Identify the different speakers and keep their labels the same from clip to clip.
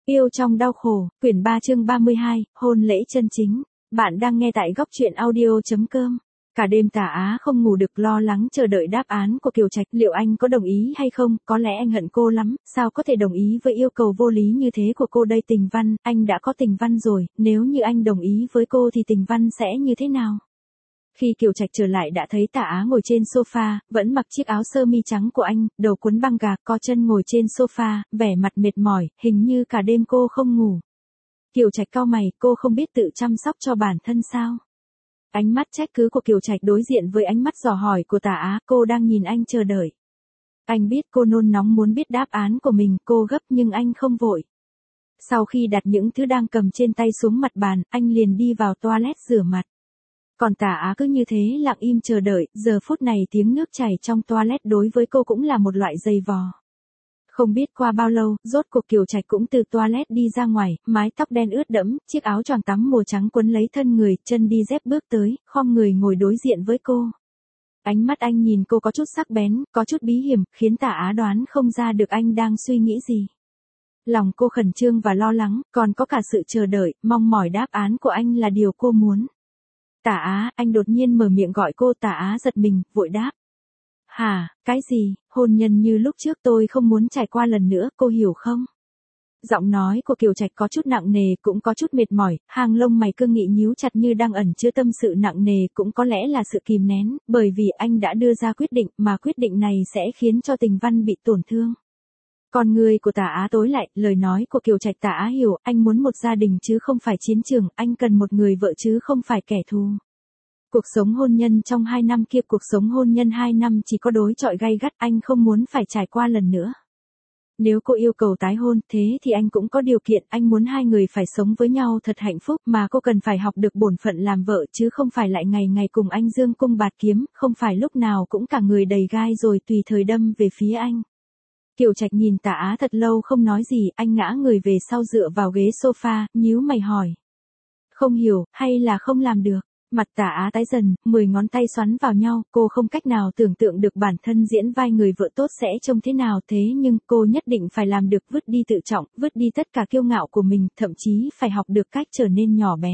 Speaker 1: Yêu trong đau khổ, quyển 3 chương 32, hôn lễ chân chính. Bạn đang nghe tại góc truyện audio.com. Cả đêm Tả Á không ngủ được, lo lắng chờ đợi đáp án của Kiều Trạch, liệu anh có đồng ý hay không, có lẽ anh hận cô lắm, sao có thể đồng ý với yêu cầu vô lý như thế của cô đây. Tình Văn, anh đã có Tình Văn rồi, nếu như anh đồng ý với cô thì Tình Văn sẽ như thế nào? Khi Kiều Trạch trở lại đã thấy Tả Á ngồi trên sofa, vẫn mặc chiếc áo sơ mi trắng của anh, đầu cuốn băng gạc, co chân ngồi trên sofa, vẻ mặt mệt mỏi, hình như cả đêm cô không ngủ. Kiều Trạch cau mày, cô không biết tự chăm sóc cho bản thân sao? Ánh mắt trách cứ của Kiều Trạch đối diện với ánh mắt dò hỏi của Tả Á, cô đang nhìn anh chờ đợi. Anh biết cô nôn nóng muốn biết đáp án của mình, cô gấp nhưng anh không vội. Sau khi đặt những thứ đang cầm trên tay xuống mặt bàn, anh liền đi vào toilet rửa mặt. Còn Tả Á cứ như thế lặng im chờ đợi, giờ phút này tiếng nước chảy trong toilet đối với cô cũng là một loại giày vò. Không biết qua bao lâu, rốt cuộc Kiều Trạch cũng từ toilet đi ra ngoài, mái tóc đen ướt đẫm, chiếc áo choàng tắm màu trắng quấn lấy thân người, chân đi dép bước tới, khom người ngồi đối diện với cô. Ánh mắt anh nhìn cô có chút sắc bén, có chút bí hiểm, khiến Tả Á đoán không ra được anh đang suy nghĩ gì. Lòng cô khẩn trương và lo lắng, còn có cả sự chờ đợi, mong mỏi đáp án của anh là điều cô muốn. Tả Á, anh đột nhiên mở miệng gọi cô. Tả Á giật mình, vội đáp. Hả, cái gì, hôn nhân như lúc trước tôi không muốn trải qua lần nữa, cô hiểu không? Giọng nói của Kiều Trạch có chút nặng nề, cũng có chút mệt mỏi, hàng lông mày cương nghị nhíu chặt như đang ẩn chứa tâm sự nặng nề, cũng có lẽ là sự kìm nén, bởi vì anh đã đưa ra quyết định, mà quyết định này sẽ khiến cho Tình Văn bị tổn thương. Con người của Tả Á tối lại, lời nói của Kiều Trạch Tả Á hiểu, anh muốn một gia đình chứ không phải chiến trường, anh cần một người vợ chứ không phải kẻ thù. Cuộc sống hôn nhân trong 2 năm kia, cuộc sống hôn nhân 2 năm chỉ có đối chọi gay gắt, anh không muốn phải trải qua lần nữa. Nếu cô yêu cầu tái hôn, thế thì anh cũng có điều kiện, anh muốn hai người phải sống với nhau thật hạnh phúc, mà cô cần phải học được bổn phận làm vợ chứ không phải lại ngày ngày cùng anh dương cung bạt kiếm, không phải lúc nào cũng cả người đầy gai rồi tùy thời đâm về phía anh. Kiều Trạch nhìn Tả Á thật lâu không nói gì, anh ngã người về sau dựa vào ghế sofa, nhíu mày hỏi. Không hiểu, hay là không làm được? Mặt Tả Á tái dần, 10 ngón tay xoắn vào nhau, cô không cách nào tưởng tượng được bản thân diễn vai người vợ tốt sẽ trông thế nào, thế nhưng cô nhất định phải làm được, vứt đi tự trọng, vứt đi tất cả kiêu ngạo của mình, thậm chí phải học được cách trở nên nhỏ bé.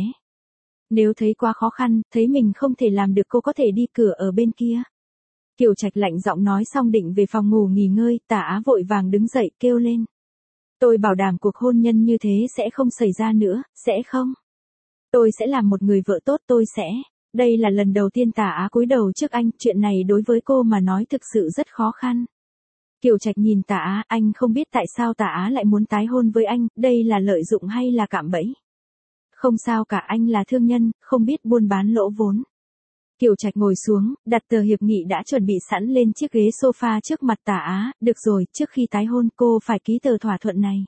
Speaker 1: Nếu thấy quá khó khăn, thấy mình không thể làm được, cô có thể đi cửa ở bên kia. Kiều Trạch lạnh giọng nói xong định về phòng ngủ nghỉ ngơi, Tả Á vội vàng đứng dậy kêu lên. Tôi bảo đảm cuộc hôn nhân như thế sẽ không xảy ra nữa, sẽ không? Tôi sẽ làm một người vợ tốt, tôi sẽ. Đây là lần đầu tiên Tả Á cúi đầu trước anh, chuyện này đối với cô mà nói thực sự rất khó khăn. Kiều Trạch nhìn Tả Á, anh không biết tại sao Tả Á lại muốn tái hôn với anh, đây là lợi dụng hay là cạm bẫy? Không sao cả, anh là thương nhân, không biết buôn bán lỗ vốn. Kiều Trạch ngồi xuống, đặt tờ hiệp nghị đã chuẩn bị sẵn lên chiếc ghế sofa trước mặt Tả Á, được rồi, trước khi tái hôn cô phải ký tờ thỏa thuận này.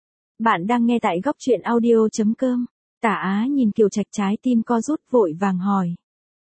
Speaker 1: Bạn đang nghe tại góc truyện audio.com. Tả Á nhìn Kiều Trạch trái tim co rút, vội vàng hỏi.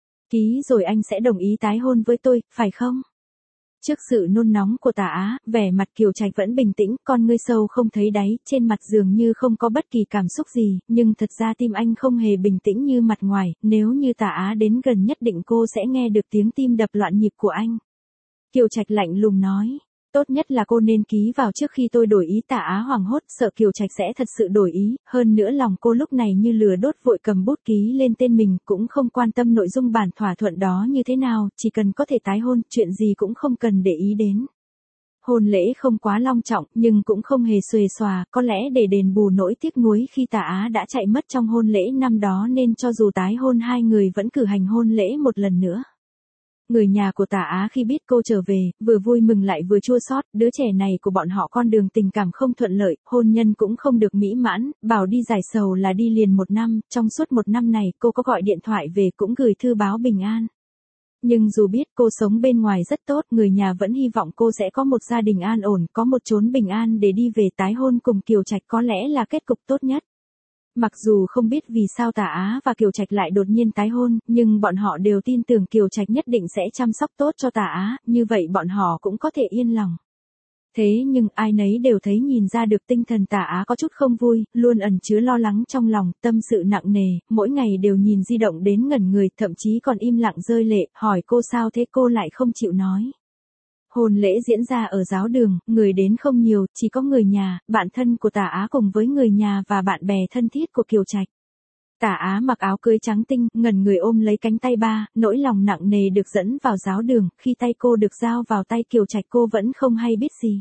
Speaker 1: Ký rồi anh sẽ đồng ý tái hôn với tôi, phải không? Trước sự nôn nóng của Tả Á, vẻ mặt Kiều Trạch vẫn bình tĩnh, con ngươi sâu không thấy đáy, trên mặt dường như không có bất kỳ cảm xúc gì, nhưng thật ra tim anh không hề bình tĩnh như mặt ngoài, nếu như Tả Á đến gần nhất định cô sẽ nghe được tiếng tim đập loạn nhịp của anh. Kiều Trạch lạnh lùng nói. Tốt nhất là cô nên ký vào trước khi tôi đổi ý. Tả Á hoảng hốt, sợ Kiều Trạch sẽ thật sự đổi ý, hơn nữa lòng cô lúc này như lửa đốt, vội cầm bút ký lên tên mình, cũng không quan tâm nội dung bản thỏa thuận đó như thế nào, chỉ cần có thể tái hôn, chuyện gì cũng không cần để ý đến. Hôn lễ không quá long trọng, nhưng cũng không hề xuề xòa, có lẽ để đền bù nỗi tiếc nuối khi Tả Á đã chạy mất trong hôn lễ năm đó nên cho dù tái hôn hai người vẫn cử hành hôn lễ một lần nữa. Người nhà của Tả Á khi biết cô trở về, vừa vui mừng lại vừa chua xót, đứa trẻ này của bọn họ con đường tình cảm không thuận lợi, hôn nhân cũng không được mỹ mãn, bảo đi giải sầu là đi liền 1 năm, trong suốt 1 năm này cô có gọi điện thoại về cũng gửi thư báo bình an. Nhưng dù biết cô sống bên ngoài rất tốt, người nhà vẫn hy vọng cô sẽ có một gia đình an ổn, có một chốn bình an để đi về. Tái hôn cùng Kiều Trạch có lẽ là kết cục tốt nhất. Mặc dù không biết vì sao Tả Á và Kiều Trạch lại đột nhiên tái hôn, nhưng bọn họ đều tin tưởng Kiều Trạch nhất định sẽ chăm sóc tốt cho Tả Á, như vậy bọn họ cũng có thể yên lòng. Thế nhưng ai nấy đều thấy nhìn ra được tinh thần Tả Á có chút không vui, luôn ẩn chứa lo lắng trong lòng, tâm sự nặng nề, mỗi ngày đều nhìn di động đến ngẩn người, thậm chí còn im lặng rơi lệ, hỏi cô sao thế cô lại không chịu nói. Hôn lễ diễn ra ở giáo đường, người đến không nhiều, chỉ có người nhà, bạn thân của Tả Á cùng với người nhà và bạn bè thân thiết của Kiều Trạch. Tả Á mặc áo cưới trắng tinh, ngẩn người ôm lấy cánh tay ba, nỗi lòng nặng nề được dẫn vào giáo đường, khi tay cô được giao vào tay Kiều Trạch cô vẫn không hay biết gì.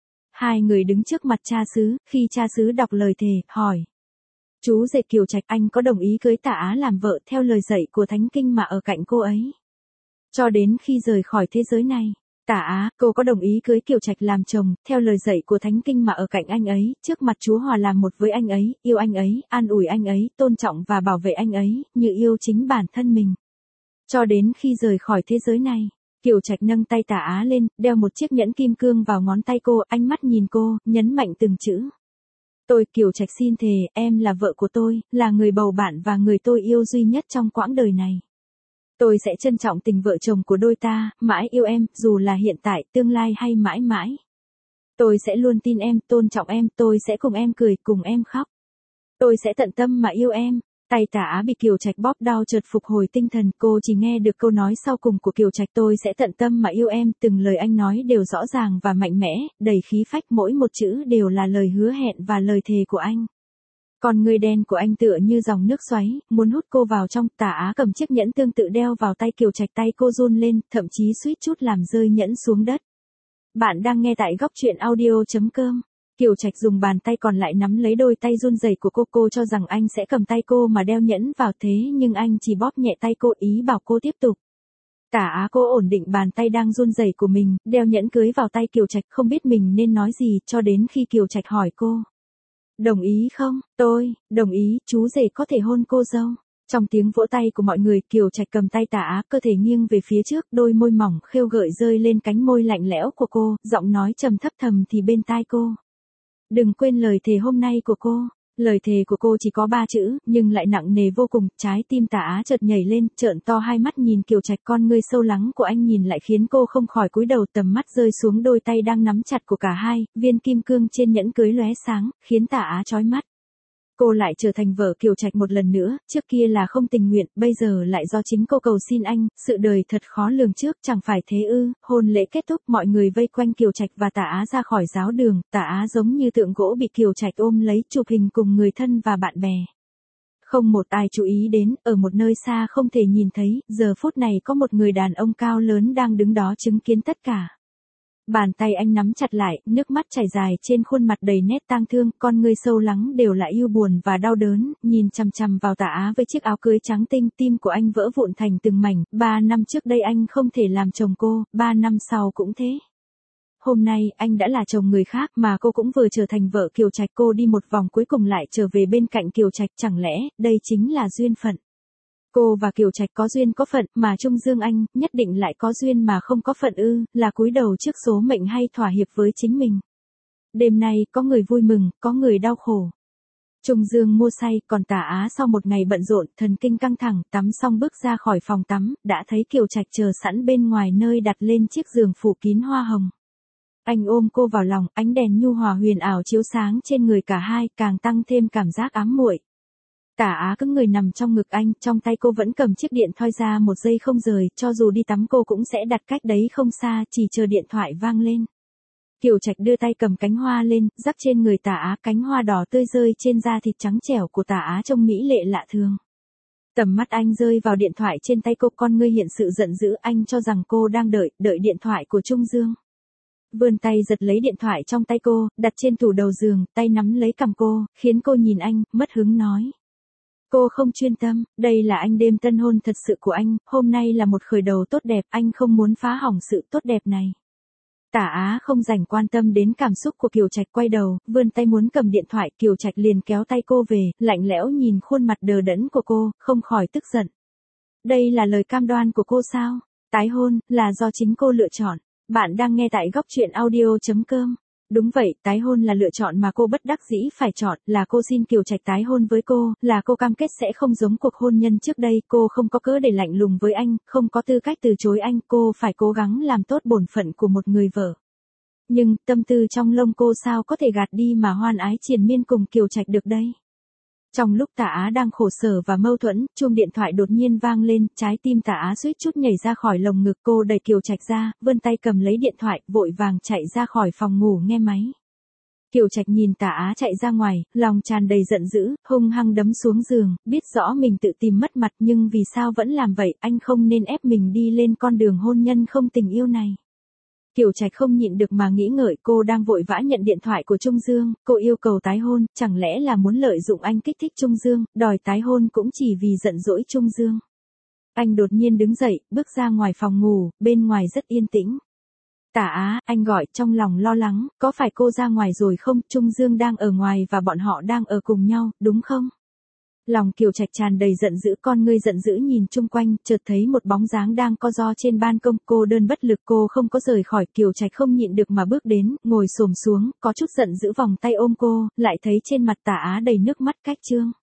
Speaker 1: Hai người đứng trước mặt cha xứ, khi cha xứ đọc lời thề, hỏi. Chú rể Kiều Trạch, anh có đồng ý cưới Tả Á làm vợ theo lời dạy của Thánh Kinh mà ở cạnh cô ấy? Cho đến khi rời khỏi thế giới này, Tả Á, cô có đồng ý cưới Kiều Trạch làm chồng, theo lời dạy của Thánh Kinh mà ở cạnh anh ấy, trước mặt Chúa hòa làm một với anh ấy, yêu anh ấy, an ủi anh ấy, tôn trọng và bảo vệ anh ấy, như yêu chính bản thân mình. Cho đến khi rời khỏi thế giới này, Kiều Trạch nâng tay Tả Á lên, đeo một chiếc nhẫn kim cương vào ngón tay cô, ánh mắt nhìn cô, nhấn mạnh từng chữ. Tôi Kiều Trạch xin thề, em là vợ của tôi, là người bầu bạn và người tôi yêu duy nhất trong quãng đời này. Tôi sẽ trân trọng tình vợ chồng của đôi ta, mãi yêu em, dù là hiện tại, tương lai hay mãi mãi. Tôi sẽ luôn tin em, tôn trọng em, tôi sẽ cùng em cười, cùng em khóc. Tôi sẽ tận tâm mà yêu em. Tay Tả Á bị Kiều Trạch bóp đau chợt phục hồi tinh thần, cô chỉ nghe được câu nói sau cùng của Kiều Trạch, tôi sẽ tận tâm mà yêu em, từng lời anh nói đều rõ ràng và mạnh mẽ, đầy khí phách, mỗi một chữ đều là lời hứa hẹn và lời thề của anh. Còn người đen của anh tựa như dòng nước xoáy, muốn hút cô vào trong. Tả Á cầm chiếc nhẫn tương tự đeo vào tay Kiều Trạch, tay cô run lên, thậm chí suýt chút làm rơi nhẫn xuống đất. Bạn đang nghe tại góc truyện audio.com. Kiều Trạch dùng bàn tay còn lại nắm lấy đôi tay run rẩy của cô cho rằng anh sẽ cầm tay cô mà đeo nhẫn vào, thế nhưng anh chỉ bóp nhẹ tay cô, ý bảo cô tiếp tục. Tả Á cô ổn định bàn tay đang run rẩy của mình, đeo nhẫn cưới vào tay Kiều Trạch, không biết mình nên nói gì, cho đến khi Kiều Trạch hỏi cô. Đồng ý không? Tôi, đồng ý, chú rể có thể hôn cô dâu. Trong tiếng vỗ tay của mọi người, Kiều Trạch cầm tay Tả Á, cơ thể nghiêng về phía trước, đôi môi mỏng khêu gợi rơi lên cánh môi lạnh lẽo của cô, giọng nói trầm thấp thầm thì bên tai cô. Đừng quên lời thề hôm nay của cô. Lời thề của cô chỉ có 3 chữ, nhưng lại nặng nề vô cùng, trái tim Tả Á chợt nhảy lên, trợn to hai mắt nhìn Kiều Trạch, con ngươi sâu lắng của anh nhìn lại khiến cô không khỏi cúi đầu, tầm mắt rơi xuống đôi tay đang nắm chặt của cả hai, viên kim cương trên nhẫn cưới lóe sáng, khiến Tả Á chói mắt. Cô lại trở thành vợ Kiều Trạch một lần nữa, trước kia là không tình nguyện, bây giờ lại do chính cô cầu xin anh, sự đời thật khó lường trước, chẳng phải thế ư? Hôn lễ kết thúc, mọi người vây quanh Kiều Trạch và Tả Á ra khỏi giáo đường, Tả Á giống như tượng gỗ bị Kiều Trạch ôm lấy, chụp hình cùng người thân và bạn bè. Không một ai chú ý đến, ở một nơi xa không thể nhìn thấy, giờ phút này có một người đàn ông cao lớn đang đứng đó chứng kiến tất cả. Bàn tay anh nắm chặt lại, nước mắt chảy dài trên khuôn mặt đầy nét tang thương, con ngươi sâu lắng đều là yêu buồn và đau đớn, nhìn chằm chằm vào Tả Á với chiếc áo cưới trắng tinh, tim của anh vỡ vụn thành từng mảnh, 3 năm trước đây anh không thể làm chồng cô, 3 năm sau cũng thế. Hôm nay, anh đã là chồng người khác mà cô cũng vừa trở thành vợ Kiều Trạch, cô đi một vòng cuối cùng lại trở về bên cạnh Kiều Trạch, chẳng lẽ, đây chính là duyên phận. Cô và Kiều Trạch có duyên có phận, mà Trung Dương Anh, nhất định lại có duyên mà không có phận ư, là cúi đầu trước số mệnh hay thỏa hiệp với chính mình. Đêm nay, có người vui mừng, có người đau khổ. Trung Dương mua say, còn Tả Á sau một ngày bận rộn, thần kinh căng thẳng, tắm xong bước ra khỏi phòng tắm, đã thấy Kiều Trạch chờ sẵn bên ngoài nơi đặt lên chiếc giường phủ kín hoa hồng. Anh ôm cô vào lòng, ánh đèn nhu hòa huyền ảo chiếu sáng trên người cả hai, càng tăng thêm cảm giác ám muội. Tả Á cứng người nằm trong ngực anh, trong tay cô vẫn cầm chiếc điện thoại ra một giây không rời, cho dù đi tắm cô cũng sẽ đặt cách đấy không xa, chỉ chờ điện thoại vang lên. Kiều Trạch đưa tay cầm cánh hoa lên, rắc trên người Tả Á, cánh hoa đỏ tươi rơi trên da thịt trắng trẻo của Tả Á trông mỹ lệ lạ thường. Tầm mắt anh rơi vào điện thoại trên tay cô, con ngươi hiện sự giận dữ, anh cho rằng cô đang đợi điện thoại của Trung Dương. Vươn tay giật lấy điện thoại trong tay cô, đặt trên tủ đầu giường, tay nắm lấy cằm cô, khiến cô nhìn anh, mất hứng nói. Cô không chuyên tâm, đây là anh đêm tân hôn thật sự của anh, hôm nay là một khởi đầu tốt đẹp, anh không muốn phá hỏng sự tốt đẹp này. Tả Á không dành quan tâm đến cảm xúc của Kiều Trạch, quay đầu, vươn tay muốn cầm điện thoại, Kiều Trạch liền kéo tay cô về, lạnh lẽo nhìn khuôn mặt đờ đẫn của cô, không khỏi tức giận. Đây là lời cam đoan của cô sao? Tái hôn, là do chính cô lựa chọn. Bạn đang nghe tại góc truyện audio.com. Đúng vậy, tái hôn là lựa chọn mà cô bất đắc dĩ phải chọn, là cô xin Kiều Trạch tái hôn với cô, là cô cam kết sẽ không giống cuộc hôn nhân trước đây, cô không có cớ để lạnh lùng với anh, không có tư cách từ chối anh, cô phải cố gắng làm tốt bổn phận của một người vợ. Nhưng, tâm tư trong lông cô sao có thể gạt đi mà hoan ái triền miên cùng Kiều Trạch được đây? Trong lúc Tả Á đang khổ sở và mâu thuẫn, chuông điện thoại đột nhiên vang lên, trái tim Tả Á suýt chút nhảy ra khỏi lồng ngực, cô đẩy Kiều Trạch ra, vươn tay cầm lấy điện thoại, vội vàng chạy ra khỏi phòng ngủ nghe máy. Kiều Trạch nhìn Tả Á chạy ra ngoài, lòng tràn đầy giận dữ, hung hăng đấm xuống giường, biết rõ mình tự tìm mất mặt nhưng vì sao vẫn làm vậy, anh không nên ép mình đi lên con đường hôn nhân không tình yêu này. Kiều Trạch không nhịn được mà nghĩ ngợi, cô đang vội vã nhận điện thoại của Trung Dương, cô yêu cầu tái hôn, chẳng lẽ là muốn lợi dụng anh kích thích Trung Dương, đòi tái hôn cũng chỉ vì giận dỗi Trung Dương. Anh đột nhiên đứng dậy, bước ra ngoài phòng ngủ, bên ngoài rất yên tĩnh. Tả Á, anh gọi, trong lòng lo lắng, có phải cô ra ngoài rồi không, Trung Dương đang ở ngoài và bọn họ đang ở cùng nhau, đúng không? Lòng Kiều Trạch tràn đầy giận dữ, con ngươi giận dữ nhìn chung quanh, chợt thấy một bóng dáng đang co ro trên ban công, cô đơn bất lực, cô không có rời khỏi, Kiều Trạch không nhịn được mà bước đến, ngồi xổm xuống, có chút giận dữ vòng tay ôm cô, lại thấy trên mặt Tả Á đầy nước mắt, cách trương.